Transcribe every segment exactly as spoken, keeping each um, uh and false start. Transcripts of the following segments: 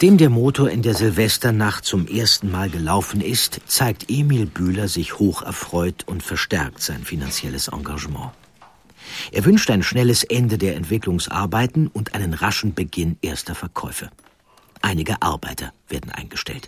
Nachdem der Motor in der Silvesternacht zum ersten Mal gelaufen ist, zeigt Emil Bühler sich hoch erfreut und verstärkt sein finanzielles Engagement. Er wünscht ein schnelles Ende der Entwicklungsarbeiten und einen raschen Beginn erster Verkäufe. Einige Arbeiter werden eingestellt.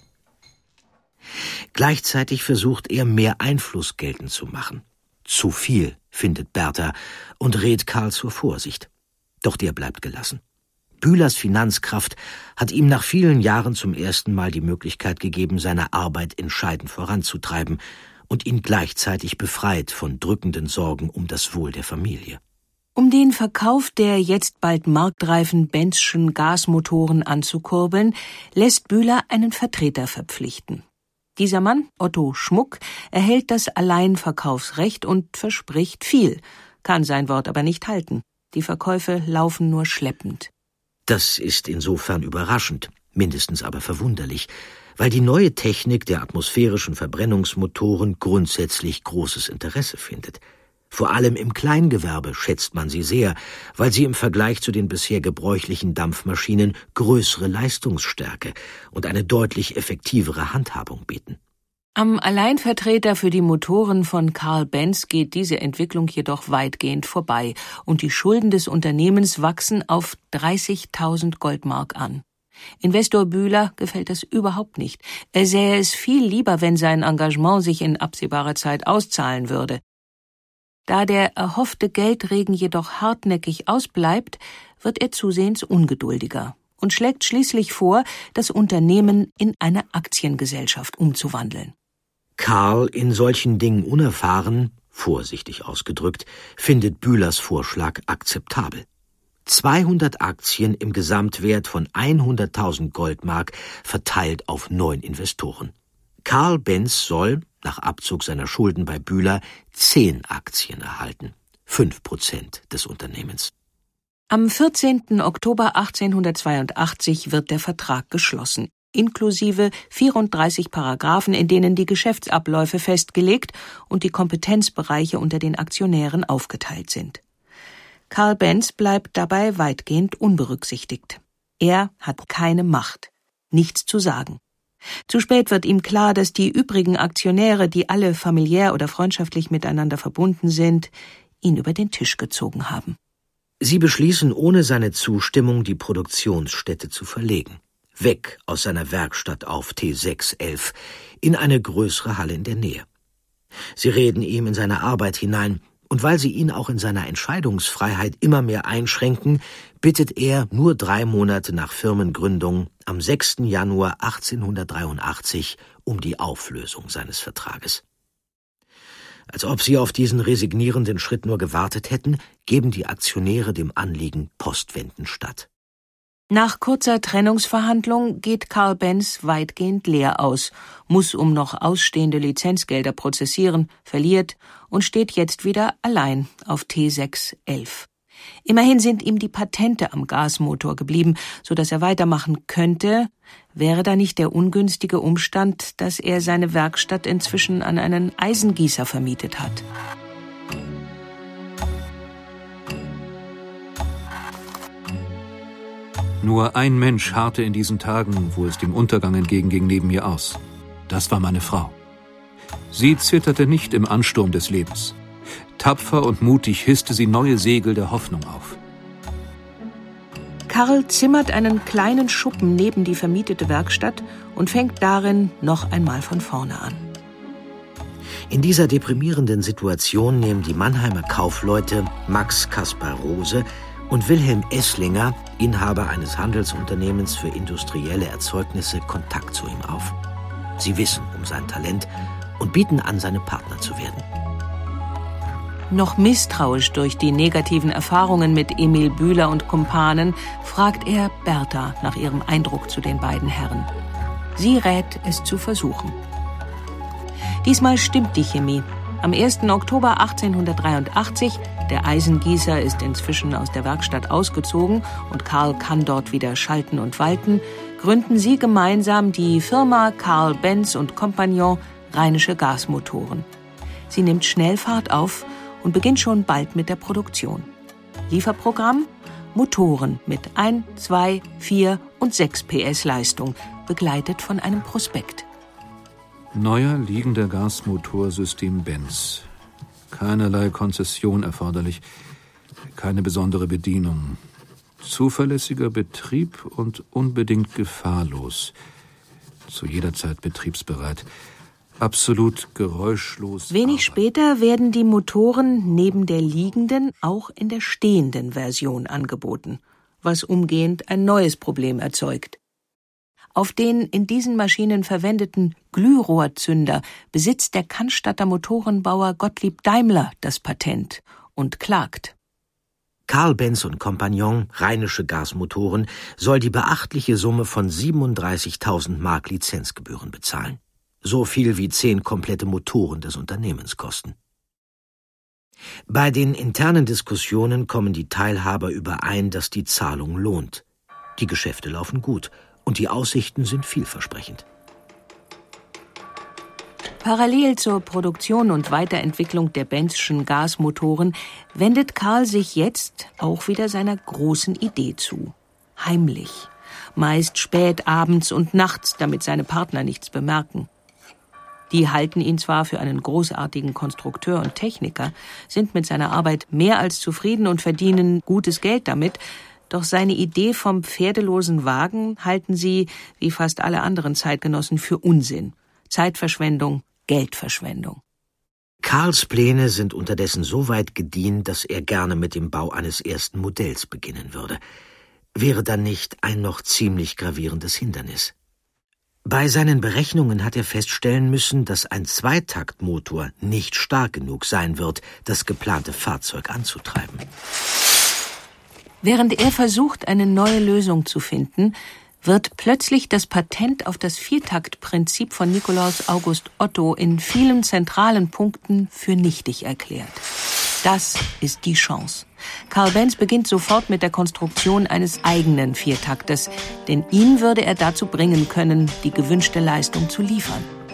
Gleichzeitig versucht er, mehr Einfluss geltend zu machen. Zu viel, findet Bertha und rät Karl zur Vorsicht. Doch der bleibt gelassen. Bühlers Finanzkraft hat ihm nach vielen Jahren zum ersten Mal die Möglichkeit gegeben, seine Arbeit entscheidend voranzutreiben und ihn gleichzeitig befreit von drückenden Sorgen um das Wohl der Familie. Um den Verkauf der jetzt bald marktreifen Benzschen Gasmotoren anzukurbeln, lässt Bühler einen Vertreter verpflichten. Dieser Mann, Otto Schmuck, erhält das Alleinverkaufsrecht und verspricht viel, kann sein Wort aber nicht halten. Die Verkäufe laufen nur schleppend. Das ist insofern überraschend, mindestens aber verwunderlich, weil die neue Technik der atmosphärischen Verbrennungsmotoren grundsätzlich großes Interesse findet. Vor allem im Kleingewerbe schätzt man sie sehr, weil sie im Vergleich zu den bisher gebräuchlichen Dampfmaschinen größere Leistungsstärke und eine deutlich effektivere Handhabung bieten. Am Alleinvertreter für die Motoren von Carl Benz geht diese Entwicklung jedoch weitgehend vorbei und die Schulden des Unternehmens wachsen auf dreißigtausend Goldmark an. Investor Bühler gefällt das überhaupt nicht. Er sähe es viel lieber, wenn sein Engagement sich in absehbarer Zeit auszahlen würde. Da der erhoffte Geldregen jedoch hartnäckig ausbleibt, wird er zusehends ungeduldiger und schlägt schließlich vor, das Unternehmen in eine Aktiengesellschaft umzuwandeln. Karl, in solchen Dingen unerfahren, vorsichtig ausgedrückt, findet Bühlers Vorschlag akzeptabel. zweihundert Aktien im Gesamtwert von hunderttausend Goldmark verteilt auf neun Investoren. Carl Benz soll, nach Abzug seiner Schulden bei Bühler, zehn Aktien erhalten, fünf Prozent des Unternehmens. Am vierzehnten Oktober achtzehnhundertzweiundachtzig wird der Vertrag geschlossen, inklusive vierunddreißig Paragraphen, in denen die Geschäftsabläufe festgelegt und die Kompetenzbereiche unter den Aktionären aufgeteilt sind. Carl Benz bleibt dabei weitgehend unberücksichtigt. Er hat keine Macht, nichts zu sagen. Zu spät wird ihm klar, dass die übrigen Aktionäre, die alle familiär oder freundschaftlich miteinander verbunden sind, ihn über den Tisch gezogen haben. Sie beschließen, ohne seine Zustimmung die Produktionsstätte zu verlegen. Weg aus seiner Werkstatt auf T sechs elf in eine größere Halle in der Nähe. Sie reden ihm in seine Arbeit hinein, und weil sie ihn auch in seiner Entscheidungsfreiheit immer mehr einschränken, bittet er nur drei Monate nach Firmengründung am sechsten Januar achtzehnhundertdreiundachtzig um die Auflösung seines Vertrages. Als ob sie auf diesen resignierenden Schritt nur gewartet hätten, geben die Aktionäre dem Anliegen postwendend statt. Nach kurzer Trennungsverhandlung geht Carl Benz weitgehend leer aus, muss um noch ausstehende Lizenzgelder prozessieren, verliert und steht jetzt wieder allein auf T sechs elf. Immerhin sind ihm die Patente am Gasmotor geblieben, so dass er weitermachen könnte, wäre da nicht der ungünstige Umstand, dass er seine Werkstatt inzwischen an einen Eisengießer vermietet hat. Nur ein Mensch harrte in diesen Tagen, wo es dem Untergang entgegenging, neben mir aus. Das war meine Frau. Sie zitterte nicht im Ansturm des Lebens. Tapfer und mutig hisste sie neue Segel der Hoffnung auf. Karl zimmert einen kleinen Schuppen neben die vermietete Werkstatt und fängt darin noch einmal von vorne an. In dieser deprimierenden Situation nehmen die Mannheimer Kaufleute Max Kaspar Rose und Wilhelm Esslinger, Inhaber eines Handelsunternehmens für industrielle Erzeugnisse, Kontakt zu ihm auf. Sie wissen um sein Talent und bieten an, seine Partner zu werden. Noch misstrauisch durch die negativen Erfahrungen mit Emil Bühler und Kumpanen fragt er Bertha nach ihrem Eindruck zu den beiden Herren. Sie rät, es zu versuchen. Diesmal stimmt die Chemie. Am ersten Oktober achtzehnhundertdreiundachtzig, der Eisengießer ist inzwischen aus der Werkstatt ausgezogen und Karl kann dort wieder schalten und walten, gründen sie gemeinsam die Firma Carl Benz und Compagnon Rheinische Gasmotoren. Sie nimmt schnell Fahrt auf und beginnt schon bald mit der Produktion. Lieferprogramm: Motoren mit ein, zwei, vier und sechs P S Leistung, begleitet von einem Prospekt. Neuer liegender Gasmotorsystem Benz. Keinerlei Konzession erforderlich, keine besondere Bedienung. Zuverlässiger Betrieb und unbedingt gefahrlos. Zu jeder Zeit betriebsbereit. Absolut geräuschlos. Wenig später werden die Motoren neben der liegenden auch in der stehenden Version angeboten, was umgehend ein neues Problem erzeugt. Auf den in diesen Maschinen verwendeten Glührohrzünder besitzt der Cannstatter Motorenbauer Gottlieb Daimler das Patent und klagt. Carl Benz und Compagnon, rheinische Gasmotoren, soll die beachtliche Summe von siebenunddreißigtausend Mark Lizenzgebühren bezahlen. So viel wie zehn komplette Motoren des Unternehmens kosten. Bei den internen Diskussionen kommen die Teilhaber überein, dass die Zahlung lohnt. Die Geschäfte laufen gut und die Aussichten sind vielversprechend. Parallel zur Produktion und Weiterentwicklung der Benzschen Gasmotoren wendet Carl sich jetzt auch wieder seiner großen Idee zu. Heimlich, meist spät abends und nachts, damit seine Partner nichts bemerken. Die halten ihn zwar für einen großartigen Konstrukteur und Techniker, sind mit seiner Arbeit mehr als zufrieden und verdienen gutes Geld damit, doch seine Idee vom pferdelosen Wagen halten sie, wie fast alle anderen Zeitgenossen, für Unsinn. Zeitverschwendung, Geldverschwendung. Carls Pläne sind unterdessen so weit gediehen, dass er gerne mit dem Bau eines ersten Modells beginnen würde. Wäre dann nicht ein noch ziemlich gravierendes Hindernis. Bei seinen Berechnungen hat er feststellen müssen, dass ein Zweitaktmotor nicht stark genug sein wird, das geplante Fahrzeug anzutreiben. Während er versucht, eine neue Lösung zu finden, wird plötzlich das Patent auf das Viertaktprinzip von Nikolaus August Otto in vielen zentralen Punkten für nichtig erklärt. Das ist die Chance. Carl Benz beginnt sofort mit der Konstruktion eines eigenen Viertaktes, denn ihn würde er dazu bringen können, die gewünschte Leistung zu liefern.